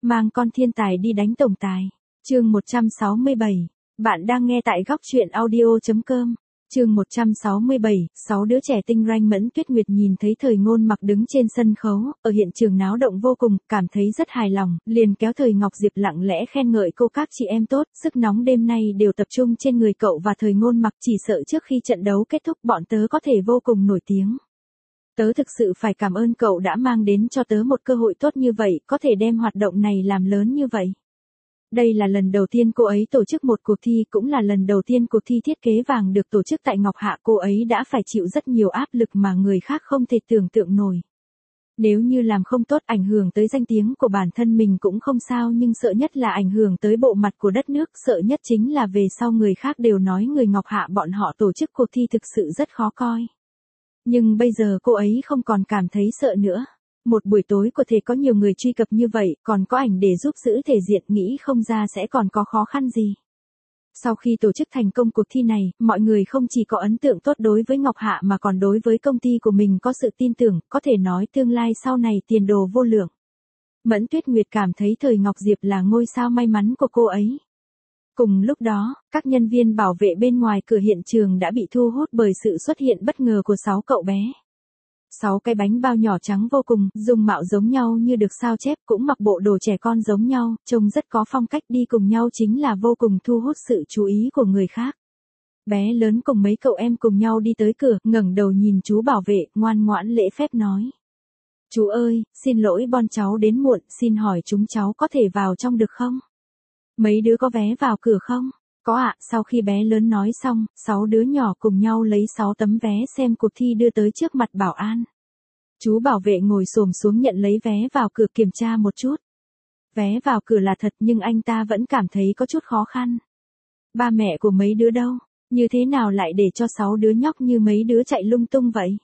Mang con thiên tài đi đánh tổng tài. Chương 167. Bạn đang nghe tại góc truyện audio.com. Chương 167, 6 đứa trẻ tinh ranh. Mẫn Tuyết Nguyệt nhìn thấy Thời Ngôn Mặc đứng trên sân khấu, ở hiện trường náo động vô cùng, cảm thấy rất hài lòng, liền kéo Thời Ngọc Diệp lặng lẽ khen ngợi cô: các chị em tốt, sức nóng đêm nay đều tập trung trên người cậu và Thời Ngôn Mặc, chỉ sợ trước khi trận đấu kết thúc bọn tớ có thể vô cùng nổi tiếng. Tớ thực sự phải cảm ơn cậu đã mang đến cho tớ một cơ hội tốt như vậy, có thể đem hoạt động này làm lớn như vậy. Đây là lần đầu tiên cô ấy tổ chức một cuộc thi, cũng là lần đầu tiên cuộc thi thiết kế vàng được tổ chức tại Ngọc Hạ. Cô ấy đã phải chịu rất nhiều áp lực mà người khác không thể tưởng tượng nổi. Nếu như làm không tốt, ảnh hưởng tới danh tiếng của bản thân mình cũng không sao, nhưng sợ nhất là ảnh hưởng tới bộ mặt của đất nước, sợ nhất chính là về sau người khác đều nói người Ngọc Hạ bọn họ tổ chức cuộc thi thực sự rất khó coi. Nhưng bây giờ cô ấy không còn cảm thấy sợ nữa. Một buổi tối có thể có nhiều người truy cập như vậy, còn có ảnh để giúp giữ thể diện, nghĩ không ra sẽ còn có khó khăn gì. Sau khi tổ chức thành công cuộc thi này, mọi người không chỉ có ấn tượng tốt đối với Ngọc Hạ mà còn đối với công ty của mình có sự tin tưởng, có thể nói tương lai sau này tiền đồ vô lượng. Mẫn Tuyết Nguyệt cảm thấy Thời Ngọc Diệp là ngôi sao may mắn của cô ấy. Cùng lúc đó, các nhân viên bảo vệ bên ngoài cửa hiện trường đã bị thu hút bởi sự xuất hiện bất ngờ của 6 cậu bé. 6 cái bánh bao nhỏ trắng vô cùng, dung mạo giống nhau như được sao chép, cũng mặc bộ đồ trẻ con giống nhau, trông rất có phong cách, đi cùng nhau chính là vô cùng thu hút sự chú ý của người khác. Bé lớn cùng mấy cậu em cùng nhau đi tới cửa, ngẩng đầu nhìn chú bảo vệ, ngoan ngoãn lễ phép nói: "Chú ơi, xin lỗi bọn cháu đến muộn, xin hỏi chúng cháu có thể vào trong được không? Mấy đứa có vé vào cửa không?" "Có ạ." Sau khi bé lớn nói xong, 6 đứa nhỏ cùng nhau lấy 6 tấm vé xem cuộc thi đưa tới trước mặt bảo an. Chú bảo vệ ngồi xổm xuống nhận lấy vé vào cửa, kiểm tra một chút. Vé vào cửa là thật nhưng anh ta vẫn cảm thấy có chút khó khăn. Ba mẹ của mấy đứa đâu? Như thế nào lại để cho 6 đứa nhóc như mấy đứa chạy lung tung vậy?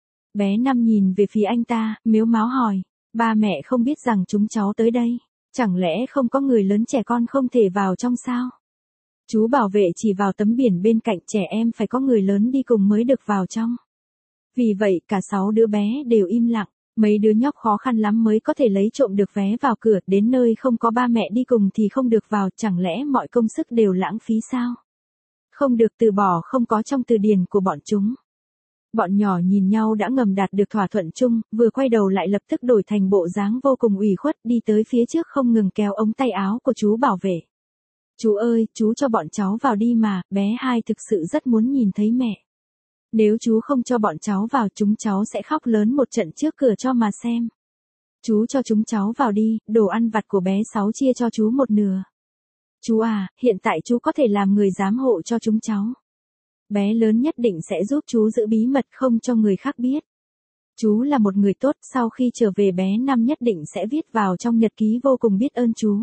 Bé Năm nhìn về phía anh ta, mếu máo hỏi: "Ba mẹ không biết rằng chúng cháu tới đây? Chẳng lẽ không có người lớn trẻ con không thể vào trong sao?" Chú bảo vệ chỉ vào tấm biển bên cạnh: "Trẻ em phải có người lớn đi cùng mới được vào trong." Vì vậy cả 6 đứa bé đều im lặng, mấy đứa nhóc khó khăn lắm mới có thể lấy trộm được vé vào cửa, đến nơi không có ba mẹ đi cùng thì không được vào, chẳng lẽ mọi công sức đều lãng phí sao? Không được từ bỏ không có trong từ điển của bọn chúng. Bọn nhỏ nhìn nhau đã ngầm đạt được thỏa thuận chung, vừa quay đầu lại lập tức đổi thành bộ dáng vô cùng ủy khuất, đi tới phía trước không ngừng kéo ống tay áo của chú bảo vệ. "Chú ơi, chú cho bọn cháu vào đi mà, bé Hai thực sự rất muốn nhìn thấy mẹ. Nếu chú không cho bọn cháu vào, chúng cháu sẽ khóc lớn một trận trước cửa cho mà xem. Chú cho chúng cháu vào đi, đồ ăn vặt của bé Sáu chia cho chú một nửa. Chú à, hiện tại chú có thể làm người giám hộ cho chúng cháu. Bé lớn nhất định sẽ giúp chú giữ bí mật không cho người khác biết. Chú là một người tốt, sau khi trở về bé Năm nhất định sẽ viết vào trong nhật ký vô cùng biết ơn chú."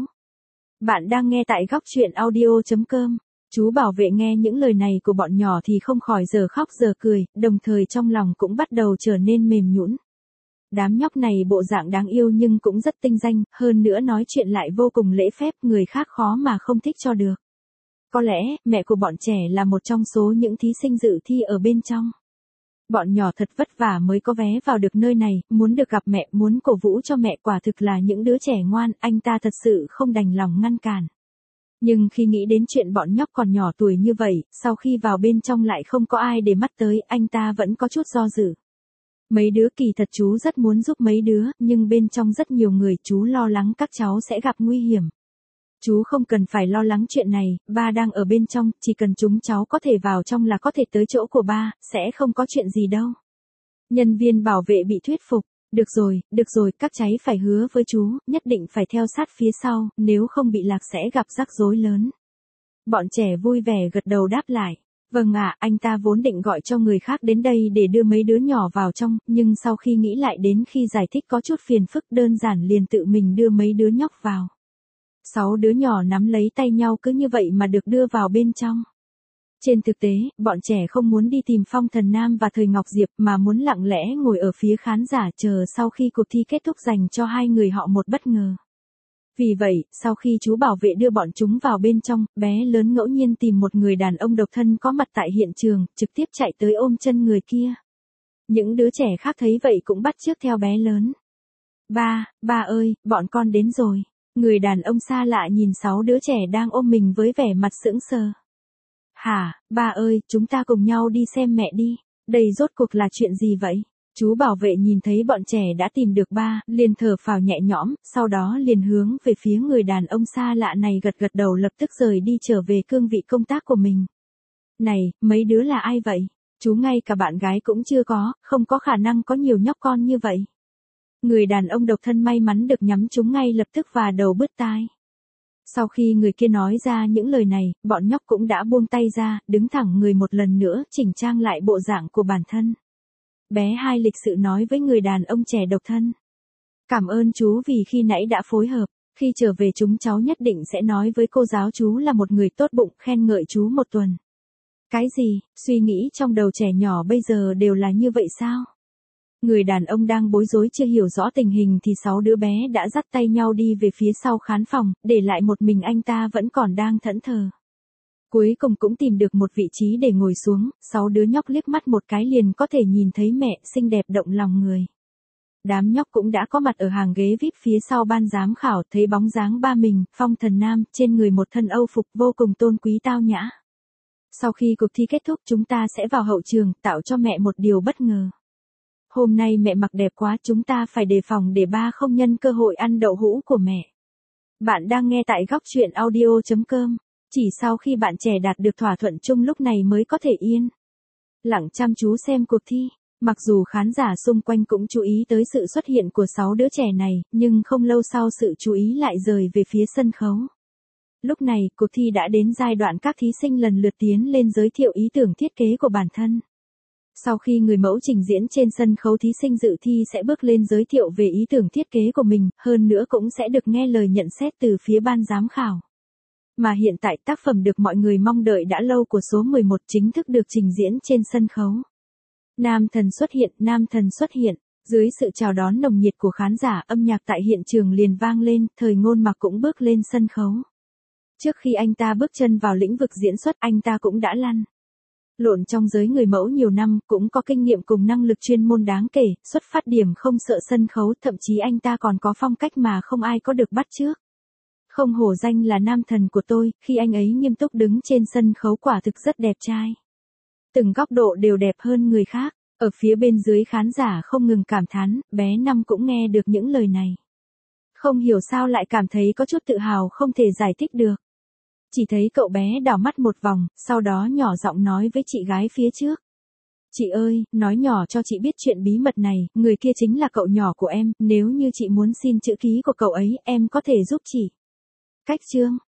Bạn đang nghe tại góc truyện audio.com. Chú bảo vệ nghe những lời này của bọn nhỏ thì không khỏi giờ khóc giờ cười, đồng thời trong lòng cũng bắt đầu trở nên mềm nhũn. Đám nhóc này bộ dạng đáng yêu nhưng cũng rất tinh danh, hơn nữa nói chuyện lại vô cùng lễ phép, người khác khó mà không thích cho được. Có lẽ, mẹ của bọn trẻ là một trong số những thí sinh dự thi ở bên trong. Bọn nhỏ thật vất vả mới có vé vào được nơi này, muốn được gặp mẹ, muốn cổ vũ cho mẹ, quả thực là những đứa trẻ ngoan, anh ta thật sự không đành lòng ngăn cản. Nhưng khi nghĩ đến chuyện bọn nhóc còn nhỏ tuổi như vậy, sau khi vào bên trong lại không có ai để mắt tới, anh ta vẫn có chút do dự. Mấy đứa kỳ thật chú rất muốn giúp mấy đứa, nhưng bên trong rất nhiều người, chú lo lắng các cháu sẽ gặp nguy hiểm. Chú không cần phải lo lắng chuyện này, ba đang ở bên trong, chỉ cần chúng cháu có thể vào trong là có thể tới chỗ của ba, sẽ không có chuyện gì đâu. Nhân viên bảo vệ bị thuyết phục: được rồi, các cháu phải hứa với chú, nhất định phải theo sát phía sau, nếu không bị lạc sẽ gặp rắc rối lớn. Bọn trẻ vui vẻ gật đầu đáp lại: "Vâng ạ." Anh ta vốn định gọi cho người khác đến đây để đưa mấy đứa nhỏ vào trong, nhưng sau khi nghĩ lại đến khi giải thích có chút phiền phức, đơn giản liền tự mình đưa mấy đứa nhóc vào. 6 đứa nhỏ nắm lấy tay nhau cứ như vậy mà được đưa vào bên trong. Trên thực tế, bọn trẻ không muốn đi tìm Phong Thần Nam và Thời Ngọc Diệp mà muốn lặng lẽ ngồi ở phía khán giả chờ sau khi cuộc thi kết thúc dành cho hai người họ một bất ngờ. Vì vậy, sau khi chú bảo vệ đưa bọn chúng vào bên trong, bé lớn ngẫu nhiên tìm một người đàn ông độc thân có mặt tại hiện trường, trực tiếp chạy tới ôm chân người kia. Những đứa trẻ khác thấy vậy cũng bắt chước theo bé lớn. Ba ơi, bọn con đến rồi." Người đàn ông xa lạ nhìn 6 đứa trẻ đang ôm mình với vẻ mặt sững sờ. Hả, ba ơi, chúng ta cùng nhau đi xem mẹ đi. Đây rốt cuộc là chuyện gì vậy? Chú bảo vệ nhìn thấy bọn trẻ đã tìm được ba, liền thở phào nhẹ nhõm, sau đó liền hướng về phía người đàn ông xa lạ này gật gật đầu lập tức rời đi trở về cương vị công tác của mình. Này, mấy đứa là ai vậy? Chú ngay cả bạn gái cũng chưa có, không có khả năng có nhiều nhóc con như vậy. Người đàn ông độc thân may mắn được nhắm chúng ngay lập tức và đầu bứt tai. Sau khi người kia nói ra những lời này, bọn nhóc cũng đã buông tay ra, đứng thẳng người một lần nữa, chỉnh trang lại bộ dạng của bản thân. Bé hai lịch sự nói với người đàn ông trẻ độc thân. Cảm ơn chú vì khi nãy đã phối hợp, khi trở về chúng cháu nhất định sẽ nói với cô giáo chú là một người tốt bụng, khen ngợi chú một tuần. Cái gì, suy nghĩ trong đầu trẻ nhỏ bây giờ đều là như vậy sao? Người đàn ông đang bối rối chưa hiểu rõ tình hình thì 6 đứa bé đã dắt tay nhau đi về phía sau khán phòng, để lại một mình anh ta vẫn còn đang thẫn thờ. Cuối cùng cũng tìm được một vị trí để ngồi xuống, 6 đứa nhóc liếc mắt một cái liền có thể nhìn thấy mẹ xinh đẹp động lòng người. Đám nhóc cũng đã có mặt ở hàng ghế VIP phía sau ban giám khảo, thấy bóng dáng ba mình, Phong Thần Nam, trên người một thân Âu phục vô cùng tôn quý tao nhã. Sau khi cuộc thi kết thúc chúng ta sẽ vào hậu trường, tạo cho mẹ một điều bất ngờ. Hôm nay mẹ mặc đẹp quá, chúng ta phải đề phòng để ba không nhân cơ hội ăn đậu hũ của mẹ. Bạn đang nghe tại góc truyện audio.com. Chỉ sau khi bạn trẻ đạt được thỏa thuận chung lúc này mới có thể yên lặng chăm chú xem cuộc thi. Mặc dù khán giả xung quanh cũng chú ý tới sự xuất hiện của 6 đứa trẻ này, nhưng không lâu sau sự chú ý lại rời về phía sân khấu. Lúc này, cuộc thi đã đến giai đoạn các thí sinh lần lượt tiến lên giới thiệu ý tưởng thiết kế của bản thân. Sau khi người mẫu trình diễn trên sân khấu, thí sinh dự thi sẽ bước lên giới thiệu về ý tưởng thiết kế của mình, hơn nữa cũng sẽ được nghe lời nhận xét từ phía ban giám khảo. Mà hiện tại tác phẩm được mọi người mong đợi đã lâu của số 11 chính thức được trình diễn trên sân khấu. Nam thần xuất hiện, nam thần xuất hiện. Dưới sự chào đón nồng nhiệt của khán giả, âm nhạc tại hiện trường liền vang lên, Thời Ngôn Mặc cũng bước lên sân khấu. Trước khi anh ta bước chân vào lĩnh vực diễn xuất, anh ta cũng đã lăn lộn trong giới người mẫu nhiều năm, cũng có kinh nghiệm cùng năng lực chuyên môn đáng kể, xuất phát điểm không sợ sân khấu, thậm chí anh ta còn có phong cách mà không ai có được bắt chước. Không hổ danh là nam thần của tôi, khi anh ấy nghiêm túc đứng trên sân khấu quả thực rất đẹp trai. Từng góc độ đều đẹp hơn người khác, ở phía bên dưới khán giả không ngừng cảm thán, bé Năm cũng nghe được những lời này. Không hiểu sao lại cảm thấy có chút tự hào không thể giải thích được. Chỉ thấy cậu bé đảo mắt một vòng, sau đó nhỏ giọng nói với chị gái phía trước. Chị ơi, nói nhỏ cho chị biết chuyện bí mật này, người kia chính là cậu nhỏ của em, nếu như chị muốn xin chữ ký của cậu ấy, em có thể giúp chị. Cách chương